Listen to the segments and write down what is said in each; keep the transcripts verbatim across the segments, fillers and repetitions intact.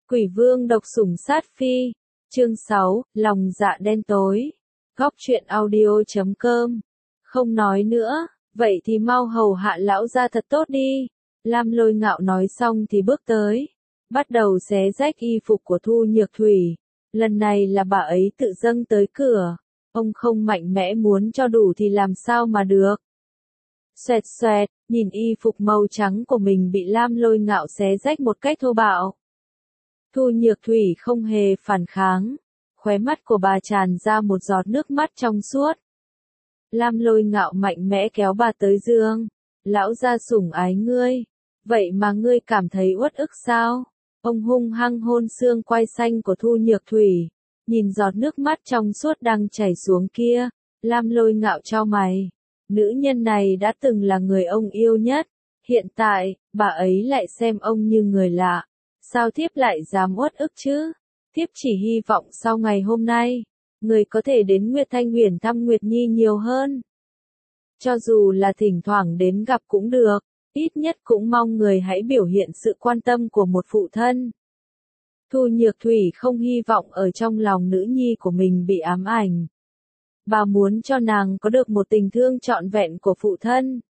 Quỷ vương độc sủng sát phi. Chương sáu, lòng dạ đen tối. Góc truyện audio chấm com. Không nói nữa, vậy thì mau hầu hạ lão gia thật tốt đi. Lam Lôi Ngạo nói xong thì bước tới, bắt đầu xé rách y phục của Thu Nhược Thủy. Lần này là bà ấy tự dâng tới cửa, ông không mạnh mẽ muốn cho đủ thì làm sao mà được. Xoẹt xoẹt, nhìn y phục màu trắng của mình bị Lam Lôi Ngạo xé rách một cách thô bạo. Thu Nhược Thủy không hề phản kháng, khóe mắt của bà tràn ra một giọt nước mắt trong suốt. Lam Lôi Ngạo mạnh mẽ kéo bà tới giường. Lão gia sủng ái ngươi, vậy mà ngươi cảm thấy uất ức sao? Ông hung hăng hôn xương quai xanh của Thu Nhược Thủy, nhìn giọt nước mắt trong suốt đang chảy xuống kia, Lam Lôi Ngạo chau mày. Nữ nhân này đã từng là người ông yêu nhất, hiện tại, bà ấy lại xem ông như người lạ. Sao thiếp lại dám uất ức chứ? Thiếp chỉ hy vọng sau ngày hôm nay, người có thể đến Nguyệt Thanh Huyền thăm Nguyệt Nhi nhiều hơn. Cho dù là thỉnh thoảng đến gặp cũng được, ít nhất cũng mong người hãy biểu hiện sự quan tâm của một phụ thân. Thu Nhược Thủy không hy vọng ở trong lòng nữ nhi của mình bị ám ảnh. Bà muốn cho nàng có được một tình thương trọn vẹn của phụ thân.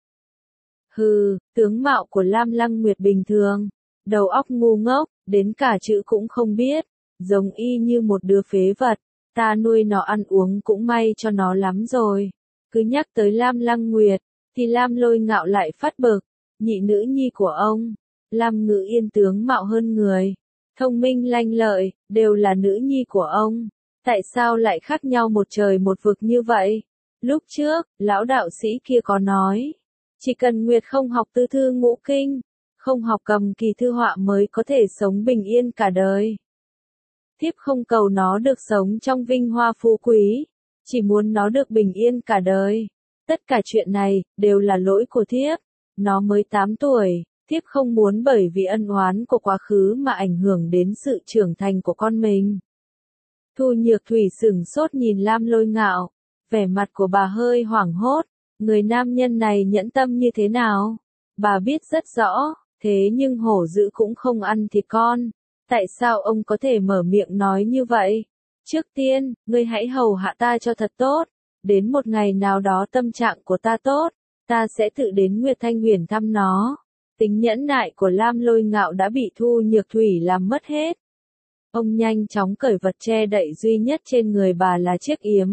Hừ, tướng mạo của Lam Lăng Nguyệt bình thường, đầu óc ngu ngốc, đến cả chữ cũng không biết, giống y như một đứa phế vật, ta nuôi nó ăn uống cũng may cho nó lắm rồi. Cứ nhắc tới Lam Lăng Nguyệt, thì Lam Lôi Ngạo lại phát bực, nhị nữ nhi của ông, Lam Ngữ Yên tướng mạo hơn người, thông minh lanh lợi, đều là nữ nhi của ông, tại sao lại khác nhau một trời một vực như vậy? Lúc trước, lão đạo sĩ kia có nói, chỉ cần Nguyệt không học tứ thư ngũ kinh, không học cầm kỳ thư họa mới có thể sống bình yên cả đời. Thiếp không cầu nó được sống trong vinh hoa phú quý, chỉ muốn nó được bình yên cả đời. Tất cả chuyện này, đều là lỗi của thiếp. Nó mới tám tuổi, thiếp không muốn bởi vì ân oán của quá khứ mà ảnh hưởng đến sự trưởng thành của con mình. Thu Nhược Thủy sửng sốt nhìn Lam Lôi Ngạo, vẻ mặt của bà hơi hoảng hốt, người nam nhân này nhẫn tâm như thế nào? Bà biết rất rõ, thế nhưng hổ dữ cũng không ăn thịt con. Tại sao ông có thể mở miệng nói như vậy? Trước tiên, ngươi hãy hầu hạ ta cho thật tốt. Đến một ngày nào đó tâm trạng của ta tốt, ta sẽ tự đến Nguyệt Thanh Huyền thăm nó. Tính nhẫn nại của Lam Lôi Ngạo đã bị Thu Nhược Thủy làm mất hết. Ông nhanh chóng cởi vật che đậy duy nhất trên người bà là chiếc yếm.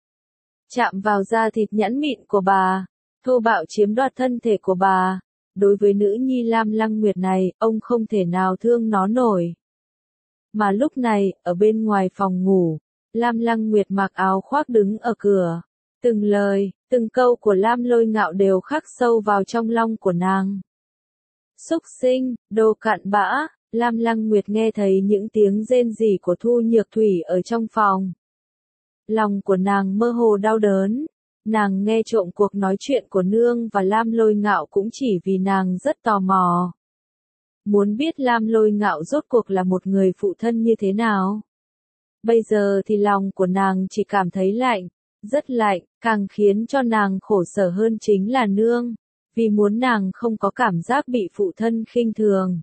Chạm vào da thịt nhẵn mịn của bà, thô bạo chiếm đoạt thân thể của bà. Đối với nữ nhi Lam Lăng Nguyệt này, ông không thể nào thương nó nổi. Mà lúc này, ở bên ngoài phòng ngủ, Lam Lăng Nguyệt mặc áo khoác đứng ở cửa. Từng lời, từng câu của Lam Lôi Ngạo đều khắc sâu vào trong lòng của nàng. Xúc sinh, đồ cặn bã, Lam Lăng Nguyệt nghe thấy những tiếng rên rỉ của Thu Nhược Thủy ở trong phòng. Lòng của nàng mơ hồ đau đớn. Nàng nghe trộm cuộc nói chuyện của nương và Lam Lôi Ngạo cũng chỉ vì nàng rất tò mò. Muốn biết Lam Lôi Ngạo rốt cuộc là một người phụ thân như thế nào. Bây giờ thì lòng của nàng chỉ cảm thấy lạnh, rất lạnh, càng khiến cho nàng khổ sở hơn chính là nương, vì muốn nàng không có cảm giác bị phụ thân khinh thường.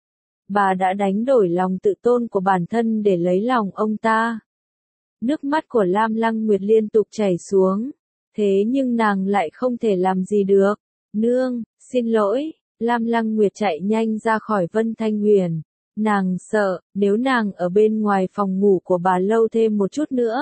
Bà đã đánh đổi lòng tự tôn của bản thân để lấy lòng ông ta. Nước mắt của Lam Lăng Nguyệt liên tục chảy xuống, thế nhưng nàng lại không thể làm gì được. Nương, xin lỗi. Lam Lăng Nguyệt chạy nhanh ra khỏi Vân Thanh Huyền. Nàng sợ, nếu nàng ở bên ngoài phòng ngủ của bà lâu thêm một chút nữa,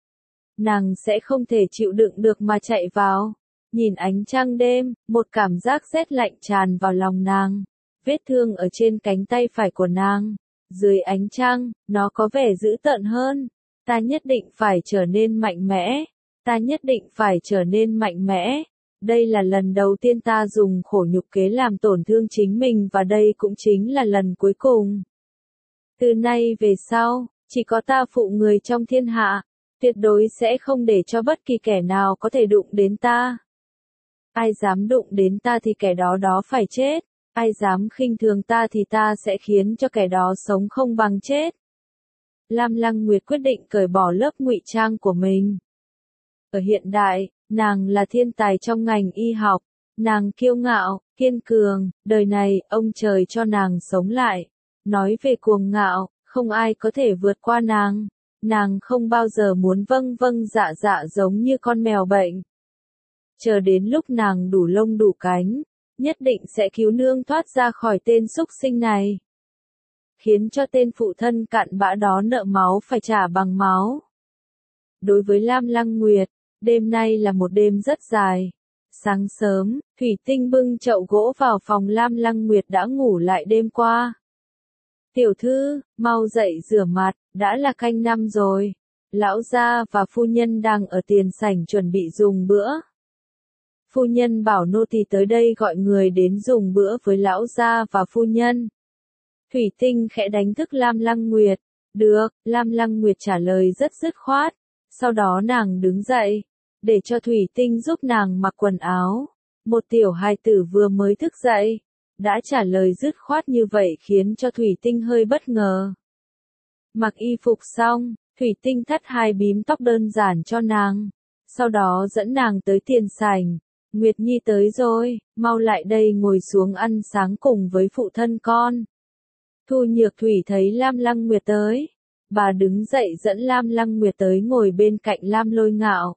nàng sẽ không thể chịu đựng được mà chạy vào. Nhìn ánh trăng đêm, một cảm giác rét lạnh tràn vào lòng nàng. Vết thương ở trên cánh tay phải của nàng, dưới ánh trăng, nó có vẻ dữ tợn hơn. Ta nhất định phải trở nên mạnh mẽ. Ta nhất định phải trở nên mạnh mẽ. Đây là lần đầu tiên ta dùng khổ nhục kế làm tổn thương chính mình và đây cũng chính là lần cuối cùng. Từ nay về sau, chỉ có ta phụ người trong thiên hạ, tuyệt đối sẽ không để cho bất kỳ kẻ nào có thể đụng đến ta. Ai dám đụng đến ta thì kẻ đó đó phải chết, ai dám khinh thường ta thì ta sẽ khiến cho kẻ đó sống không bằng chết. Lam Lăng Nguyệt quyết định cởi bỏ lớp ngụy trang của mình. Ở hiện đại, nàng là thiên tài trong ngành y học, nàng kiêu ngạo, kiên cường, đời này, ông trời cho nàng sống lại. Nói về cuồng ngạo, Không ai có thể vượt qua nàng. Nàng không bao giờ muốn vâng vâng dạ dạ giống như con mèo bệnh. Chờ đến lúc nàng đủ lông đủ cánh, nhất định sẽ cứu nương thoát ra khỏi tên súc sinh này. Khiến cho tên phụ thân cặn bã đó nợ máu phải trả bằng máu. Đối với Lam Lăng Nguyệt, đêm nay là một đêm rất dài. Sáng sớm, Thủy Tinh bưng chậu gỗ vào phòng Lam Lăng Nguyệt đã ngủ lại đêm qua. Tiểu thư, mau dậy rửa mặt, đã là canh năm rồi. Lão gia và phu nhân đang ở tiền sảnh chuẩn bị dùng bữa. Phu nhân bảo nô tỳ tới đây gọi người đến dùng bữa với lão gia và phu nhân. Thủy Tinh khẽ đánh thức Lam Lăng Nguyệt. Được, Lam Lăng Nguyệt trả lời rất dứt khoát. Sau đó nàng đứng dậy, để cho Thủy Tinh giúp nàng mặc quần áo. Một tiểu hài tử vừa mới thức dậy, đã trả lời dứt khoát như vậy khiến cho Thủy Tinh hơi bất ngờ. Mặc y phục xong, Thủy Tinh thắt hai bím tóc đơn giản cho nàng. Sau đó dẫn nàng tới tiền sảnh. Nguyệt Nhi tới rồi, mau lại đây ngồi xuống ăn sáng cùng với phụ thân con. Thu Nhược Thủy thấy Lam Lăng Nguyệt tới. Bà đứng dậy dẫn Lam Lăng Nguyệt tới ngồi bên cạnh Lam Lôi Ngạo.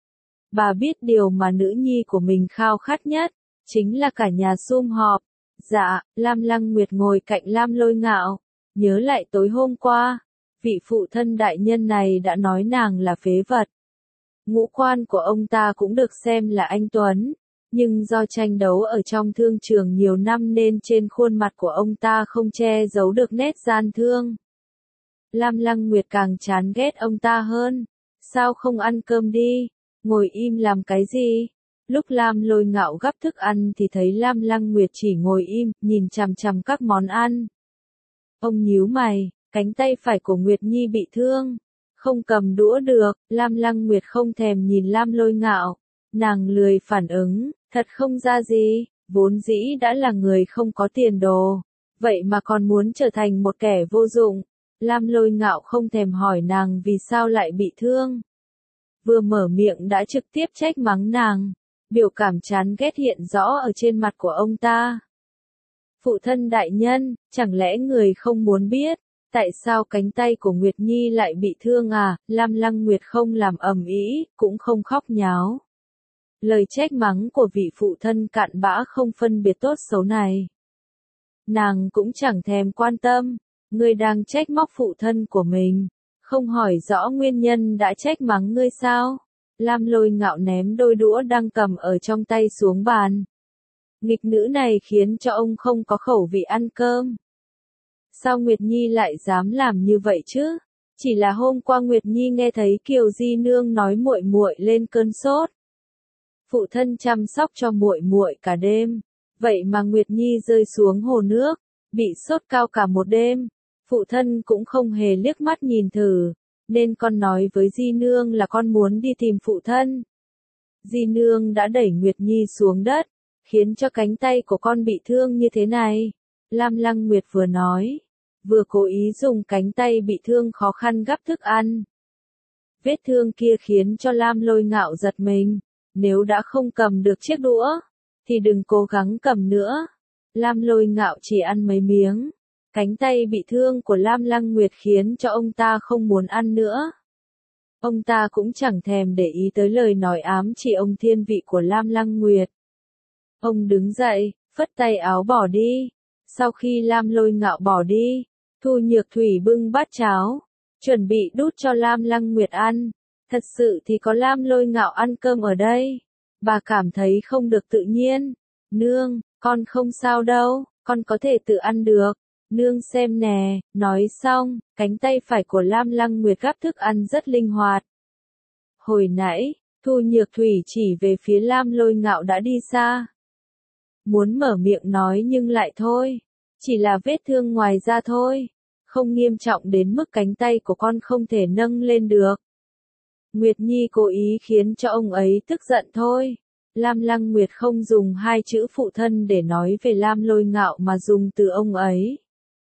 Bà biết điều mà nữ nhi của mình khao khát nhất, chính là cả nhà sum họp. Dạ, Lam Lăng Nguyệt ngồi cạnh Lam Lôi Ngạo, nhớ lại tối hôm qua, vị phụ thân đại nhân này đã nói nàng là phế vật. Ngũ quan của ông ta cũng được xem là anh tuấn, nhưng do tranh đấu ở trong thương trường nhiều năm nên trên khuôn mặt của ông ta không che giấu được nét gian thương. Lam Lăng Nguyệt càng chán ghét ông ta hơn. Sao không ăn cơm đi? Ngồi im làm cái gì? Lúc Lam Lôi Ngạo gắp thức ăn thì thấy Lam Lăng Nguyệt chỉ ngồi im, nhìn chằm chằm các món ăn. Ông nhíu mày, cánh tay phải của Nguyệt Nhi bị thương, không cầm đũa được. Lam Lăng Nguyệt không thèm nhìn Lam Lôi Ngạo, nàng lười phản ứng, thật không ra gì, vốn dĩ đã là người không có tiền đồ, vậy mà còn muốn trở thành một kẻ vô dụng. Lam Lôi Ngạo không thèm hỏi nàng vì sao lại bị thương. Vừa mở miệng đã trực tiếp trách mắng nàng. Biểu cảm chán ghét hiện rõ ở trên mặt của ông ta. Phụ thân đại nhân, chẳng lẽ người không muốn biết, tại sao cánh tay của Nguyệt Nhi lại bị thương à? Lam Lăng Nguyệt không làm ầm ĩ, cũng không khóc nháo. Lời trách mắng của vị phụ thân cặn bã không phân biệt tốt xấu này. Nàng cũng chẳng thèm quan tâm. Ngươi đang trách móc phụ thân của mình, không hỏi rõ nguyên nhân đã trách mắng ngươi sao? Lam Lôi Ngạo ném đôi đũa đang cầm ở trong tay xuống bàn. Nghịch nữ này khiến cho ông không có khẩu vị ăn cơm. Sao Nguyệt Nhi lại dám làm như vậy chứ? Chỉ là hôm qua Nguyệt Nhi nghe thấy Kiều Di nương nói muội muội lên cơn sốt. Phụ thân chăm sóc cho muội muội cả đêm, vậy mà Nguyệt Nhi rơi xuống hồ nước, bị sốt cao cả một đêm. Phụ thân cũng không hề liếc mắt nhìn thử, nên con nói với Di nương là con muốn đi tìm phụ thân. Di nương đã đẩy Nguyệt Nhi xuống đất, khiến cho cánh tay của con bị thương như thế này. Lam Lăng Nguyệt vừa nói, vừa cố ý dùng cánh tay bị thương khó khăn gắp thức ăn. Vết thương kia khiến cho Lam Lôi Ngạo giật mình, nếu đã không cầm được chiếc đũa, thì đừng cố gắng cầm nữa. Lam Lôi Ngạo chỉ ăn mấy miếng. Cánh tay bị thương của Lam Lăng Nguyệt khiến cho ông ta không muốn ăn nữa. Ông ta cũng chẳng thèm để ý tới lời nói ám chỉ ông thiên vị của Lam Lăng Nguyệt. Ông đứng dậy, phất tay áo bỏ đi. Sau khi Lam Lôi Ngạo bỏ đi, Thu Nhược Thủy bưng bát cháo, chuẩn bị đút cho Lam Lăng Nguyệt ăn. Thật sự thì có Lam Lôi Ngạo ăn cơm ở đây. Bà cảm thấy không được tự nhiên. Nương, con không sao đâu, con có thể tự ăn được. Nương xem nè, nói xong, cánh tay phải của Lam Lăng Nguyệt gắp thức ăn rất linh hoạt. Hồi nãy, Thu Nhược Thủy chỉ về phía Lam Lôi Ngạo đã đi xa. Muốn mở miệng nói nhưng lại thôi, chỉ là vết thương ngoài da thôi, không nghiêm trọng đến mức cánh tay của con không thể nâng lên được. Nguyệt Nhi cố ý khiến cho ông ấy tức giận thôi. Lam Lăng Nguyệt không dùng hai chữ phụ thân để nói về Lam Lôi Ngạo mà dùng từ ông ấy.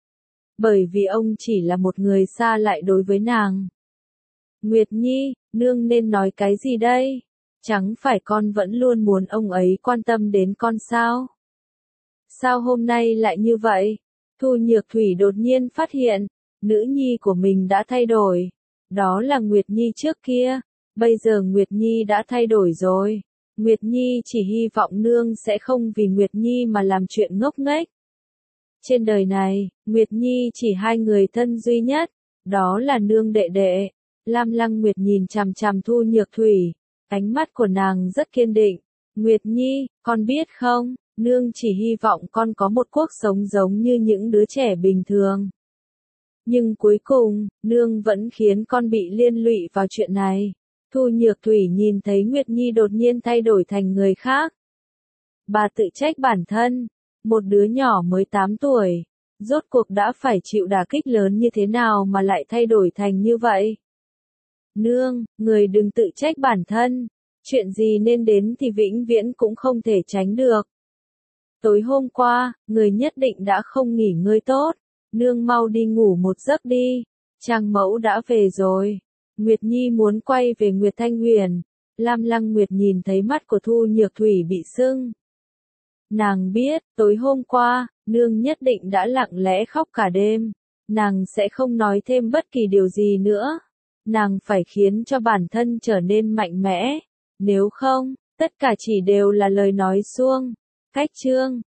Bởi vì ông chỉ là một người xa lại đối với nàng. Nguyệt Nhi, nương nên nói cái gì đây? Chẳng phải con vẫn luôn muốn ông ấy quan tâm đến con sao? Sao hôm nay lại như vậy? Thu Nhược Thủy đột nhiên phát hiện, nữ nhi của mình đã thay đổi. Đó là Nguyệt Nhi trước kia, bây giờ Nguyệt Nhi đã thay đổi rồi. Nguyệt Nhi chỉ hy vọng nương sẽ không vì Nguyệt Nhi mà làm chuyện ngốc nghếch. Trên đời này, Nguyệt Nhi chỉ hai người thân duy nhất, đó là nương đệ đệ. Lam Lăng Nguyệt nhìn chằm chằm Thu Nhược Thủy, ánh mắt của nàng rất kiên định. Nguyệt Nhi, con biết không, nương chỉ hy vọng con có một cuộc sống giống như những đứa trẻ bình thường. Nhưng cuối cùng, nương vẫn khiến con bị liên lụy vào chuyện này. Thu Nhược Thủy nhìn thấy Nguyệt Nhi đột nhiên thay đổi thành người khác. Bà tự trách bản thân, một đứa nhỏ mới tám tuổi, rốt cuộc đã phải chịu đả kích lớn như thế nào mà lại thay đổi thành như vậy. Nương, người đừng tự trách bản thân, chuyện gì nên đến thì vĩnh viễn cũng không thể tránh được. Tối hôm qua, người nhất định đã không nghỉ ngơi tốt, nương mau đi ngủ một giấc đi, Trang mẫu đã về rồi. Nguyệt Nhi muốn quay về Nguyệt Thanh Huyền. Lam Lăng Nguyệt nhìn thấy mắt của Thu Nhược Thủy bị sưng. Nàng biết, tối hôm qua, nương nhất định đã lặng lẽ khóc cả đêm. Nàng sẽ không nói thêm bất kỳ điều gì nữa. Nàng phải khiến cho bản thân trở nên mạnh mẽ. Nếu không, tất cả chỉ đều là lời nói suông. Cách chương